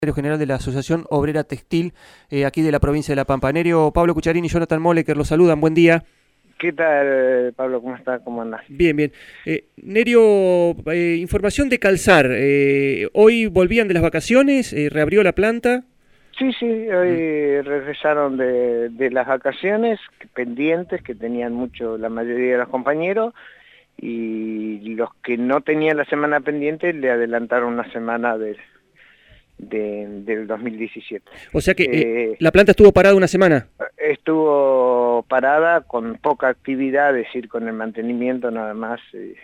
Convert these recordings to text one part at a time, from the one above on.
Secretario General de la Asociación Obrera Textil, aquí de la provincia de La Pampa. Nerio, Pablo Cucharini y Jonathan Moleker los saludan. Buen día. ¿Qué tal, Pablo? ¿Cómo estás? ¿Cómo andás? Bien, bien. Nerio, información de Calzar. Hoy volvían de las vacaciones, reabrió la planta. Sí, hoy regresaron de las vacaciones pendientes que tenían mucho la mayoría de los compañeros, y los que no tenían la semana pendiente le adelantaron una semana del 2017. O sea que la planta estuvo parada una semana. Estuvo parada con poca actividad, es decir, con el mantenimiento nada más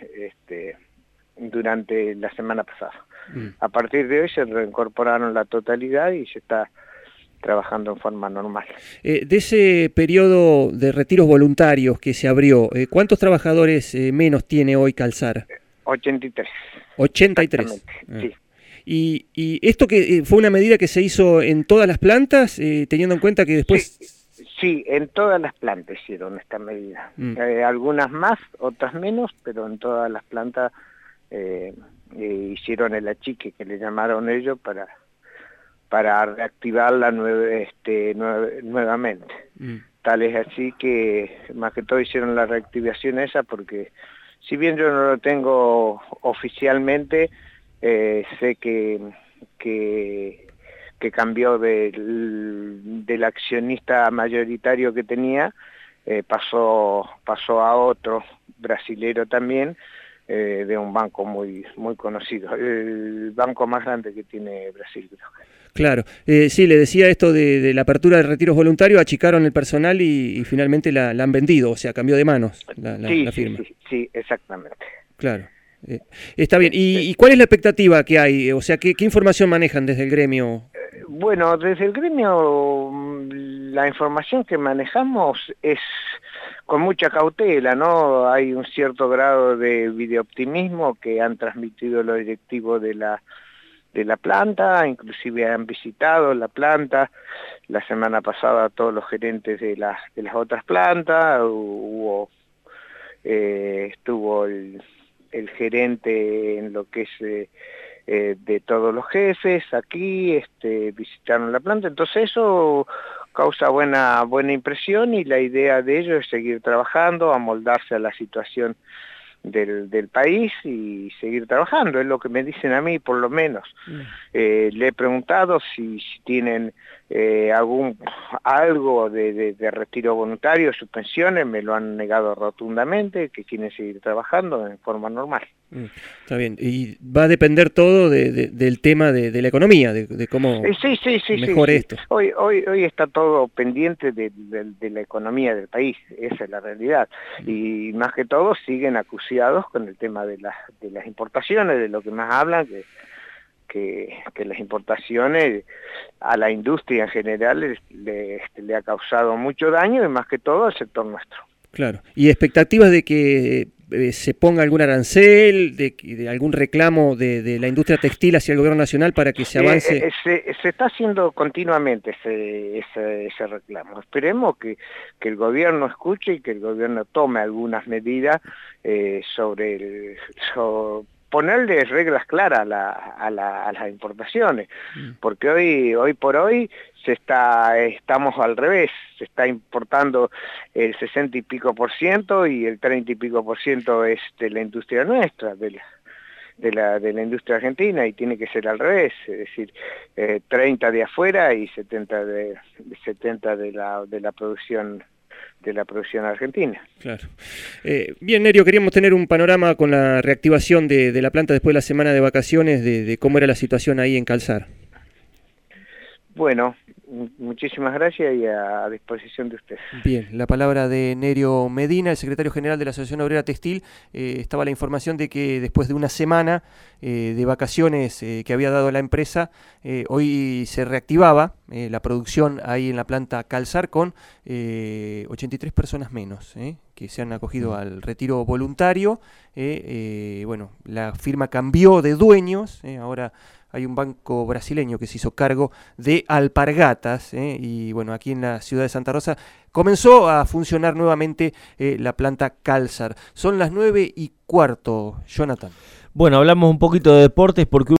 durante la semana pasada. A partir de hoy se reincorporaron la totalidad y se está trabajando en forma normal. De ese periodo de retiros voluntarios que se abrió, ¿cuántos trabajadores menos tiene hoy Calzar? 83. 83. Sí. Y esto que fue una medida que se hizo en todas las plantas, teniendo en cuenta que después... Sí, en todas las plantas hicieron esta medida. Algunas más, otras menos, pero en todas las plantas hicieron el achique que le llamaron ellos para reactivarla nuevamente. Tal es así que más que todo hicieron la reactivación esa, porque si bien yo no lo tengo oficialmente, sé que cambió del accionista mayoritario que tenía, pasó a otro brasilero también, de un banco muy conocido, el banco más grande que tiene Brasil, creo. Claro, sí, le decía esto de la apertura de retiros voluntarios, achicaron el personal y finalmente la han vendido, o sea, cambió de manos la firma. Sí, exactamente. Claro. Está bien. ¿Y cuál es la expectativa que hay? O sea, ¿qué información manejan desde el gremio? Bueno, desde el gremio la información que manejamos es con mucha cautela, ¿no? Hay un cierto grado de videooptimismo que han transmitido los directivos de la planta, inclusive han visitado la planta la semana pasada todos los gerentes de las otras plantas, estuvo el gerente en lo que es de todos los jefes aquí, visitaron la planta, entonces eso causa buena impresión, y la idea de ellos es seguir trabajando, amoldarse a la situación del país y seguir trabajando, es lo que me dicen a mí por lo menos. Le he preguntado si tienen algo de retiro voluntario, suspensiones, me lo han negado rotundamente, que quieren seguir trabajando en forma normal. Está bien, y va a depender todo del tema de la economía, de cómo mejore esto. Hoy está todo pendiente de la economía del país, esa es la realidad, y más que todo siguen acuciados con el tema de las importaciones, de lo que más hablan, que las importaciones a la industria en general le ha causado mucho daño, y más que todo al sector nuestro. Claro, y expectativas de que se ponga algún arancel, de algún reclamo de la industria textil hacia el gobierno nacional para que se avance. Se está haciendo continuamente ese reclamo. Esperemos que el gobierno escuche y que el gobierno tome algunas medidas sobre ponerle reglas claras a las importaciones, porque hoy por hoy estamos al revés, se está importando el 60 y pico % y el 30 y pico % es de la industria nuestra, de la industria argentina, y tiene que ser al revés, es decir, 30 de afuera y 70 de la producción argentina. Claro. Bien, Nerio, queríamos tener un panorama con la reactivación de la planta después de la semana de vacaciones, de cómo era la situación ahí en Calzar. Bueno, muchísimas gracias y a disposición de usted. Bien, la palabra de Nerio Medina, el secretario general de la Asociación Obrera Textil. Estaba la información de que después de una semana de vacaciones que había dado la empresa, hoy se reactivaba la producción ahí en la planta Calzar con 83 personas menos que se han acogido al retiro voluntario. Bueno, la firma cambió de dueños, ahora hay un banco brasileño que se hizo cargo de Alpargatas, y bueno, aquí en la ciudad de Santa Rosa comenzó a funcionar nuevamente la planta Calzar. Son las 9:15, Jonathan. Bueno, hablamos un poquito de deportes porque